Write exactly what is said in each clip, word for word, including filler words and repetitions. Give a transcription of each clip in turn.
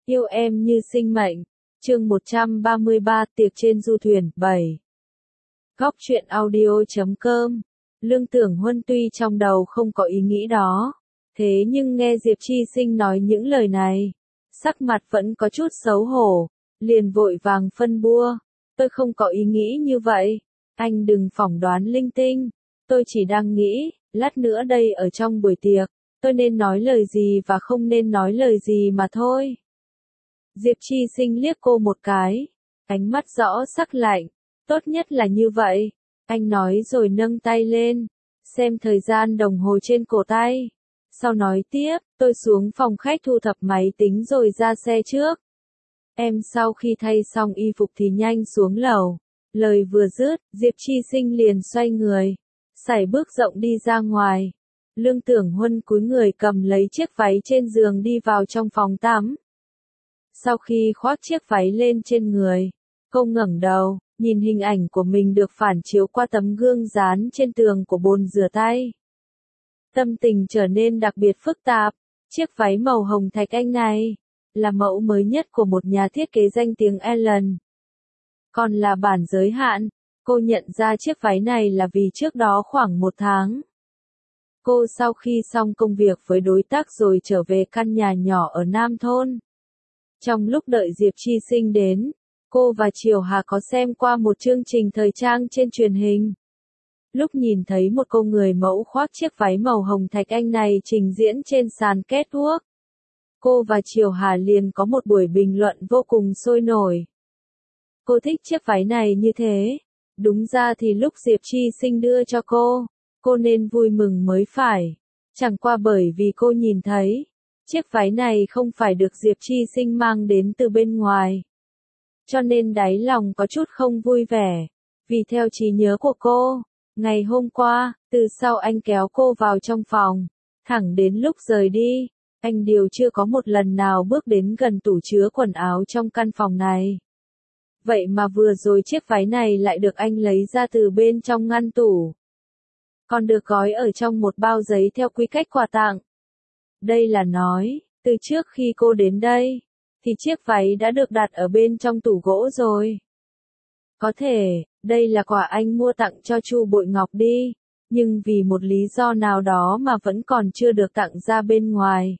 Yêu em như sinh mệnh. Chương một trăm ba mươi ba Tiệc trên du thuyền. bảy. Góc truyện audio chấm com. Lương Tưởng Huân tuy trong đầu không có ý nghĩ đó, thế nhưng nghe Diệp Chi Sinh nói những lời này, sắc mặt vẫn có chút xấu hổ, liền vội vàng phân bua. Tôi không có ý nghĩ như vậy, anh đừng phỏng đoán linh tinh. Tôi chỉ đang nghĩ, lát nữa đây ở trong buổi tiệc, tôi nên nói lời gì và không nên nói lời gì mà thôi. Diệp Chi Sinh liếc cô một cái, ánh mắt rõ sắc lạnh, tốt nhất là như vậy. Anh nói rồi nâng tay lên, xem thời gian đồng hồ trên cổ tay. Sau nói tiếp, tôi xuống phòng khách thu thập máy tính rồi ra xe trước. Em sau khi thay xong y phục thì nhanh xuống lầu. Lời vừa dứt, Diệp Chi Sinh liền xoay người, sải bước rộng đi ra ngoài. Lương Tưởng Huân cúi người cầm lấy chiếc váy trên giường đi vào trong phòng tắm. Sau khi khoác chiếc váy lên trên người, cô ngẩng đầu, nhìn hình ảnh của mình được phản chiếu qua tấm gương dán trên tường của bồn rửa tay. Tâm tình trở nên đặc biệt phức tạp. Chiếc váy màu hồng thạch anh này là mẫu mới nhất của một nhà thiết kế danh tiếng Allen. Còn là bản giới hạn. Cô nhận ra chiếc váy này là vì trước đó khoảng một tháng, cô sau khi xong công việc với đối tác rồi trở về căn nhà nhỏ ở Nam Thôn. Trong lúc đợi Diệp Chi Sinh đến, cô và Triều Hà có xem qua một chương trình thời trang trên truyền hình. Lúc nhìn thấy một cô người mẫu khoác chiếc váy màu hồng thạch anh này trình diễn trên sàn catwalk, cô và Triều Hà liền có một buổi bình luận vô cùng sôi nổi. Cô thích chiếc váy này như thế. Đúng ra thì lúc Diệp Chi Sinh đưa cho cô, cô nên vui mừng mới phải. Chẳng qua bởi vì cô nhìn thấy, chiếc váy này không phải được Diệp Chi Sinh mang đến từ bên ngoài, cho nên đáy lòng có chút không vui vẻ. Vì theo trí nhớ của cô, ngày hôm qua, từ sau anh kéo cô vào trong phòng, thẳng đến lúc rời đi, anh đều chưa có một lần nào bước đến gần tủ chứa quần áo trong căn phòng này. Vậy mà vừa rồi chiếc váy này lại được anh lấy ra từ bên trong ngăn tủ, còn được gói ở trong một bao giấy theo quy cách quà tặng. Đây là nói, từ trước khi cô đến đây, thì chiếc váy đã được đặt ở bên trong tủ gỗ rồi. Có thể, đây là quà anh mua tặng cho Chu Bội Ngọc đi, nhưng vì một lý do nào đó mà vẫn còn chưa được tặng ra bên ngoài.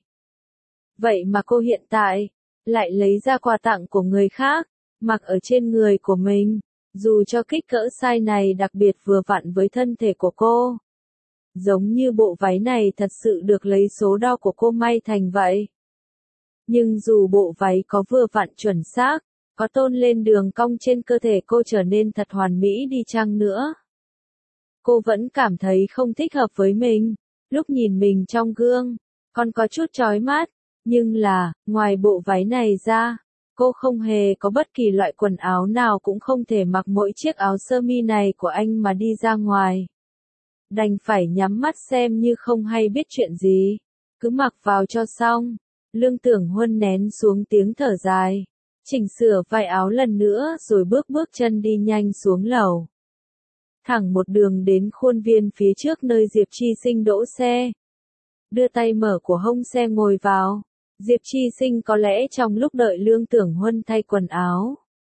Vậy mà cô hiện tại, lại lấy ra quà tặng của người khác, mặc ở trên người của mình, dù cho kích cỡ size này đặc biệt vừa vặn với thân thể của cô. Giống như bộ váy này thật sự được lấy số đo của cô may thành vậy. Nhưng dù bộ váy có vừa vặn chuẩn xác, có tôn lên đường cong trên cơ thể cô trở nên thật hoàn mỹ đi chăng nữa, cô vẫn cảm thấy không thích hợp với mình. Lúc nhìn mình trong gương, còn có chút chói mắt, nhưng là, ngoài bộ váy này ra, cô không hề có bất kỳ loại quần áo nào cũng không thể mặc mỗi chiếc áo sơ mi này của anh mà đi ra ngoài. Đành phải nhắm mắt xem như không hay biết chuyện gì, cứ mặc vào cho xong. Lương Tưởng Huân nén xuống tiếng thở dài, chỉnh sửa vai áo lần nữa rồi bước bước chân đi nhanh xuống lầu. Thẳng một đường đến khuôn viên phía trước nơi Diệp Chi Sinh đỗ xe. Đưa tay mở của hông xe ngồi vào. Diệp Chi Sinh có lẽ trong lúc đợi Lương Tưởng Huân thay quần áo,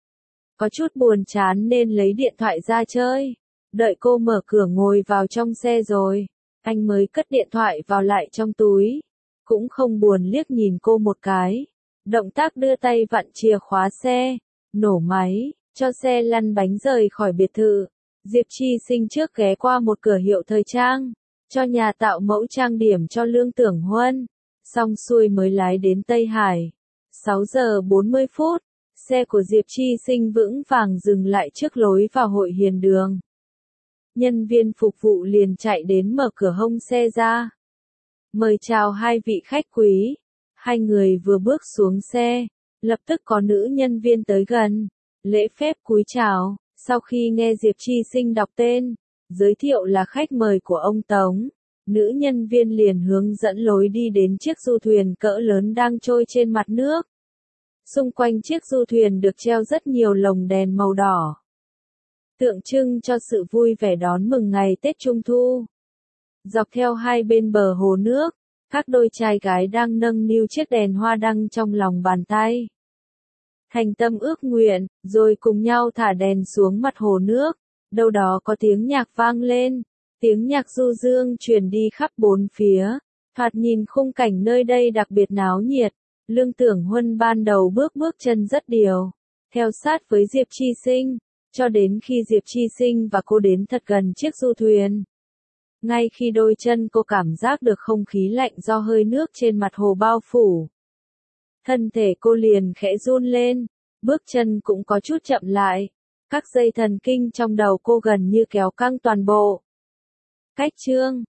có chút buồn chán nên lấy điện thoại ra chơi. Đợi cô mở cửa ngồi vào trong xe rồi, anh mới cất điện thoại vào lại trong túi. Cũng không buồn liếc nhìn cô một cái. Động tác đưa tay vặn chìa khóa xe, nổ máy, cho xe lăn bánh rời khỏi biệt thự. Diệp Chi Sinh trước ghé qua một cửa hiệu thời trang, cho nhà tạo mẫu trang điểm cho Lương Tưởng Huân. Xong xuôi mới lái đến Tây Hải. sáu giờ bốn mươi phút, xe của Diệp Chi Sinh vững vàng dừng lại trước lối vào hội Hiền Đường. Nhân viên phục vụ liền chạy đến mở cửa hông xe ra. Mời chào hai vị khách quý. Hai người vừa bước xuống xe, lập tức có nữ nhân viên tới gần, lễ phép cúi chào. Sau khi nghe Diệp Chi Sinh đọc tên, giới thiệu là khách mời của ông Tống, nữ nhân viên liền hướng dẫn lối đi đến chiếc du thuyền cỡ lớn đang trôi trên mặt nước. Xung quanh chiếc du thuyền được treo rất nhiều lồng đèn màu đỏ, tượng trưng cho sự vui vẻ đón mừng ngày Tết Trung Thu. Dọc theo hai bên bờ hồ nước, Các đôi trai gái đang nâng niu chiếc đèn hoa đăng trong lòng bàn tay. Thành tâm ước nguyện, rồi cùng nhau thả đèn xuống mặt hồ nước. Đâu đó có tiếng nhạc vang lên, tiếng nhạc du dương truyền đi khắp bốn phía. Thoạt nhìn khung cảnh nơi đây đặc biệt náo nhiệt. Lương Tưởng Huân ban đầu bước bước chân rất điều, theo sát với Diệp Chi Sinh, cho đến khi Diệp Chi Sinh và cô đến thật gần chiếc du thuyền. Ngay khi đôi chân cô cảm giác được không khí lạnh do hơi nước trên mặt hồ bao phủ, thân thể cô liền khẽ run lên, bước chân cũng có chút chậm lại. Các dây thần kinh trong đầu cô gần như kéo căng toàn bộ. Cách chương